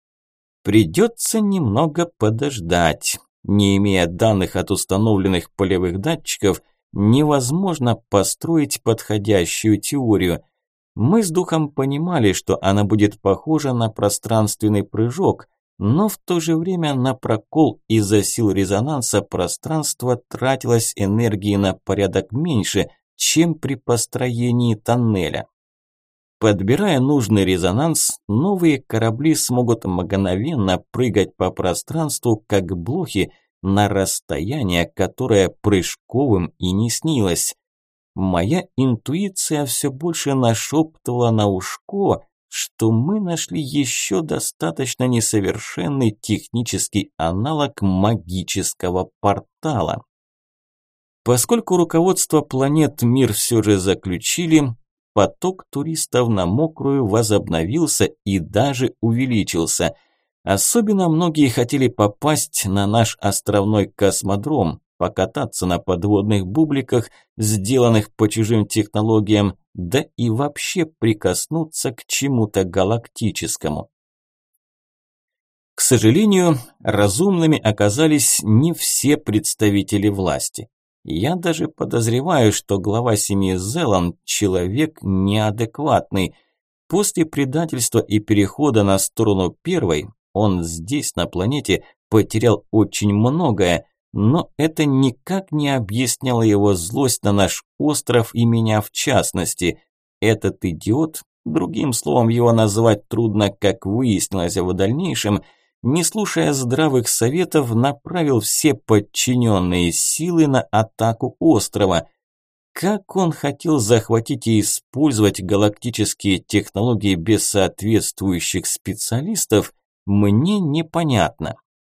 Придется немного подождать. Не имея данных от установленных полевых датчиков, невозможно построить подходящую теорию. Мы с Духом понимали, что она будет похожа на пространственный прыжок, но в то же время на прокол из-за сил резонанса пространства тратилось энергии на порядок меньше, чем при построении тоннеля. Подбирая нужный резонанс, новые корабли смогут мгновенно прыгать по пространству, как блохи, на расстояние, которое прыжковым и не снилось. Моя интуиция все больше нашептывала на ушко, что мы нашли еще достаточно несовершенный технический аналог магического портала. Поскольку руководство планет мир все же заключили, поток туристов на мокрую возобновился и даже увеличился. Особенно многие хотели попасть на наш островной космодром, покататься на подводных бубликах, сделанных по чужим технологиям, да и вообще прикоснуться к чему-то галактическому. К сожалению, разумными оказались не все представители власти. Я даже подозреваю, что глава семьи Зеланд – человек неадекватный. После предательства и перехода на сторону первой, он здесь, на планете, потерял очень многое, но это никак не объясняло его злость на наш остров и меня в частности. Этот идиот, другим словом его назвать трудно, как выяснилось в дальнейшем, не слушая здравых советов, направил все подчиненные силы на атаку острова. Как он хотел захватить и использовать галактические технологии без соответствующих специалистов, мне непонятно.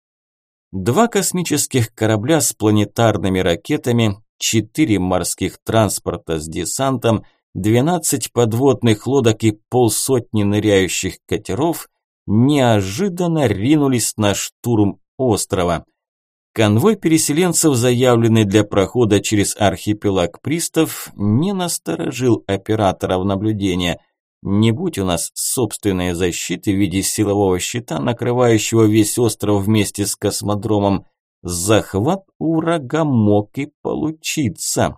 2 космических корабля с планетарными ракетами, 4 морских транспорта с десантом, 12 подводных лодок и полсотни ныряющих катеров неожиданно ринулись на штурм острова. Конвой переселенцев, заявленный для прохода через архипелаг пристав, не насторожил операторов наблюдения. Не будь у нас собственной защиты в виде силового щита, накрывающего весь остров вместе с космодромом, захват у врага мог и получиться.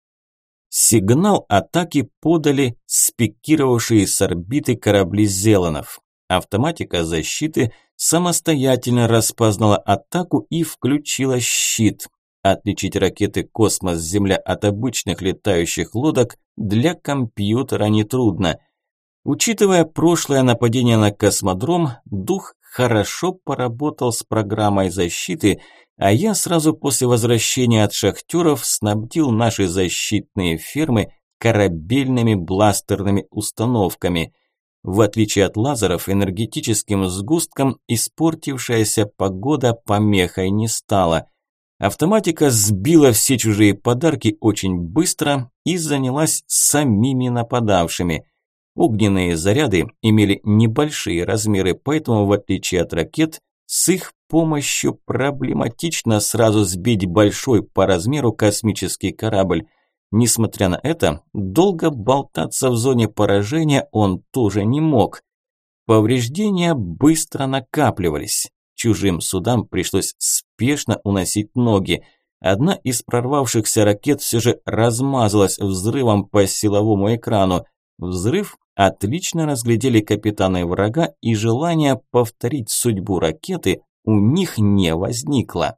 Сигнал атаки подали спикировавшие с орбиты корабли Зеланов. Автоматика защиты самостоятельно распознала атаку и включила щит. Отличить ракеты «Космос-Земля» от обычных летающих лодок для компьютера нетрудно. Учитывая прошлое нападение на космодром, Дух хорошо поработал с программой защиты, а я сразу после возвращения от шахтеров снабдил наши защитные фермы корабельными бластерными установками. В отличие от лазеров, энергетическим сгусткам испортившаяся погода помехой не стала. Автоматика сбила все чужие подарки очень быстро и занялась самими нападавшими. Огненные заряды имели небольшие размеры, поэтому, в отличие от ракет, с их помощью проблематично сразу сбить большой по размеру космический корабль. Несмотря на это, долго болтаться в зоне поражения он тоже не мог. Повреждения быстро накапливались. Чужим судам пришлось спешно уносить ноги. Одна из прорвавшихся ракет все же размазалась взрывом по силовому экрану. Взрыв отлично разглядели капитаны врага, и желания повторить судьбу ракеты у них не возникло.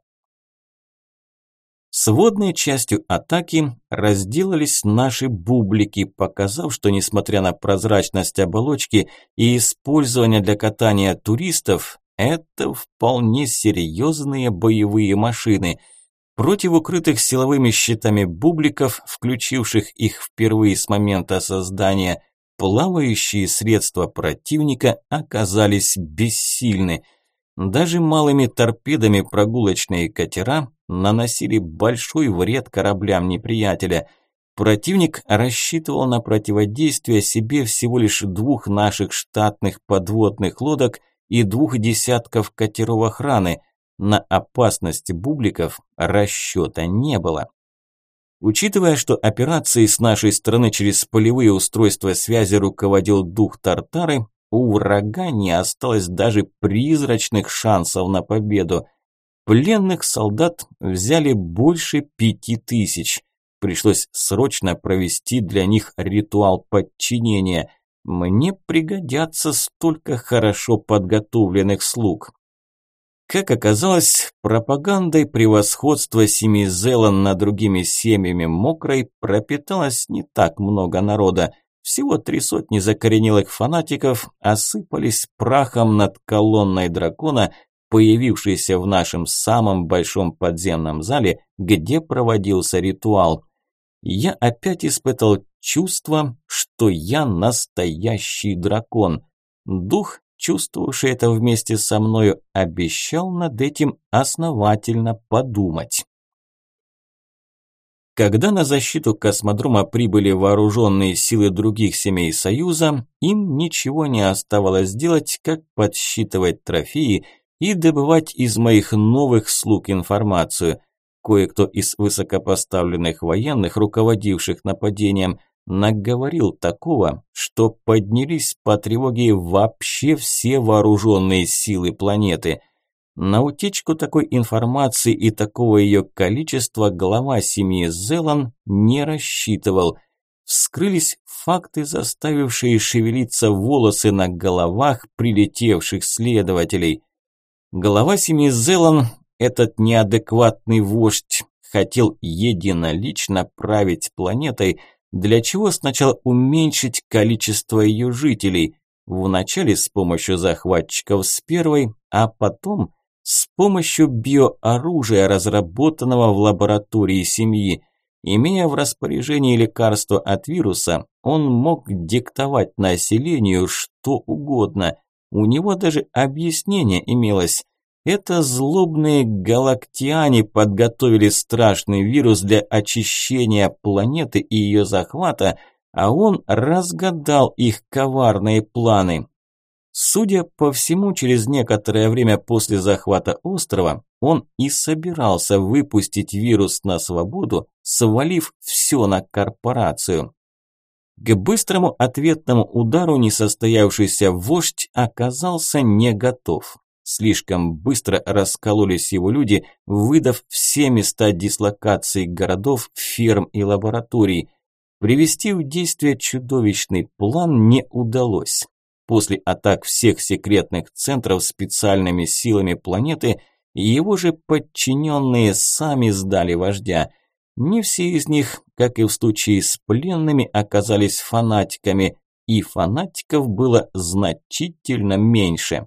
С водной частью атаки разделались наши бублики, показав, что несмотря на прозрачность оболочки и использование для катания туристов, это вполне серьезные боевые машины. Против укрытых силовыми щитами бубликов, включивших их впервые с момента создания, плавающие средства противника оказались бессильны. Даже малыми торпедами прогулочные катера наносили большой вред кораблям неприятеля. Противник рассчитывал на противодействие себе всего лишь 2 наших штатных подводных лодок и 2 десятков катеров охраны. На опасность бубликов расчета не было. Учитывая, что операцией с нашей стороны через полевые устройства связи руководил дух Тартары, у врага не осталось даже призрачных шансов на победу. Пленных солдат взяли больше 5000. Пришлось срочно провести для них ритуал подчинения. Мне пригодятся столько хорошо подготовленных слуг. Как оказалось, пропагандой превосходства семьи Зелан над другими семьями Мокрой пропиталось не так много народа. Всего 3 сотни закоренелых фанатиков осыпались прахом над колонной дракона, появившейся в нашем самом большом подземном зале, где проводился ритуал. Я опять испытал чувство, что я настоящий дракон. Дух, чувствовавший это вместе со мною, обещал над этим основательно подумать. Когда на защиту космодрома прибыли вооруженные силы других семей Союза, им ничего не оставалось делать, как подсчитывать трофеи и добывать из моих новых слуг информацию. Кое-кто из высокопоставленных военных, руководивших нападением, наговорил такого, что поднялись по тревоге вообще все вооруженные силы планеты. На утечку такой информации и такого ее количества глава семьи Зелан не рассчитывал. Вскрылись факты, заставившие шевелиться волосы на головах прилетевших следователей. Глава семьи Зелан, этот неадекватный вождь, хотел единолично править планетой, для чего сначала уменьшить количество ее жителей, вначале с помощью захватчиков с первой, а потом с помощью биооружия, разработанного в лаборатории семьи. Имея в распоряжении лекарства от вируса, он мог диктовать населению что угодно. У него даже объяснение имелось. Это злобные галактиане подготовили страшный вирус для очищения планеты и ее захвата, а он разгадал их коварные планы. Судя по всему, через некоторое время после захвата острова он и собирался выпустить вирус на свободу, свалив все на корпорацию. К быстрому ответному удару несостоявшийся вождь оказался не готов. Слишком быстро раскололись его люди, выдав все места дислокации городов, ферм и лабораторий. Привести в действие чудовищный план не удалось. После атак всех секретных центров специальными силами планеты, его же подчиненные сами сдали вождя. Не все из них, как и в случае с пленными, оказались фанатиками, и фанатиков было значительно меньше.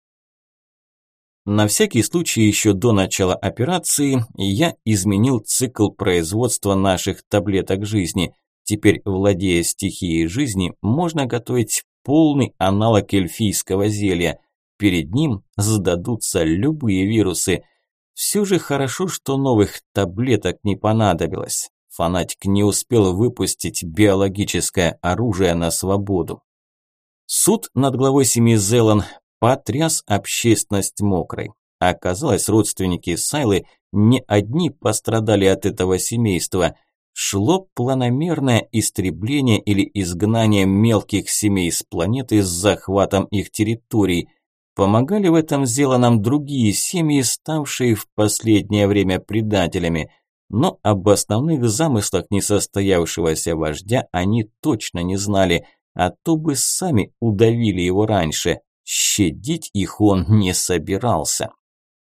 На всякий случай еще до начала операции я изменил цикл производства наших таблеток жизни. Теперь, владея стихией жизни, можно готовить полный аналог эльфийского зелья. Перед ним сдадутся любые вирусы. Все же хорошо, что новых таблеток не понадобилось. Фанатик не успел выпустить биологическое оружие на свободу. Суд над главой семьи Зелан потряс общественность Мокрой. Оказалось, родственники Сайлы не одни пострадали от этого семейства. Шло планомерное истребление или изгнание мелких семей с планеты с захватом их территорий. Помогали в этом Зеланам другие семьи, ставшие в последнее время предателями. Но об основных замыслах несостоявшегося вождя они точно не знали, а то бы сами удавили его раньше. Щадить их он не собирался.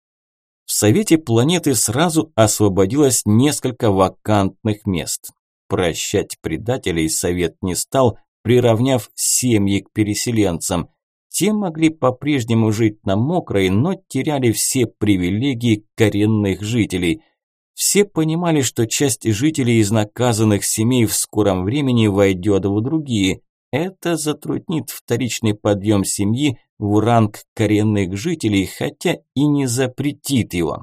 В Совете планеты сразу освободилось несколько вакантных мест. Прощать предателей Совет не стал, приравняв семьи к переселенцам. Те могли по-прежнему жить на Мокрой, но теряли все привилегии коренных жителей. Все понимали, что часть жителей из наказанных семей в скором времени войдет в другие. Это затруднит вторичный подъем семьи в ранг коренных жителей, хотя и не запретит его.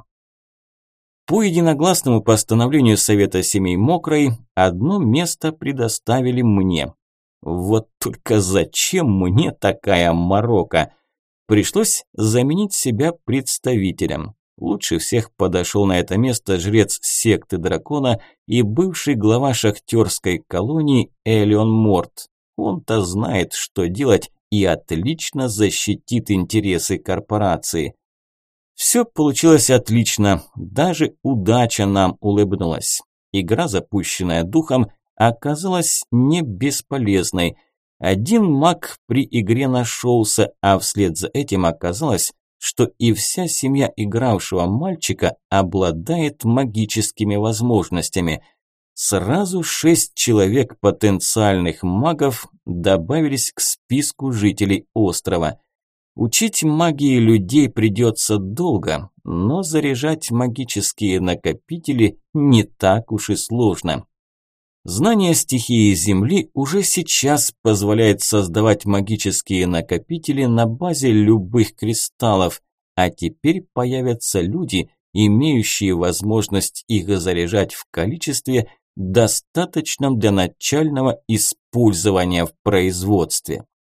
По единогласному постановлению Совета семей Мокрой одно место предоставили мне. Вот только зачем мне такая морока? Пришлось заменить себя представителем. Лучше всех подошел на это место жрец секты дракона и бывший глава шахтерской колонии Элион Морт. Он-то знает, что делать, и отлично защитит интересы корпорации. Все получилось отлично, даже удача нам улыбнулась. Игра, запущенная духом, оказалась не бесполезной. Один маг при игре нашелся, а вслед за этим оказалось, что и вся семья игравшего мальчика обладает магическими возможностями. Сразу 6 человек потенциальных магов добавились к списку жителей острова. Учить магии людей придется долго, но заряжать магические накопители не так уж и сложно. Знание стихии Земли уже сейчас позволяет создавать магические накопители на базе любых кристаллов, а теперь появятся люди, имеющие возможность их заряжать в количестве, достаточном для начального использования в производстве.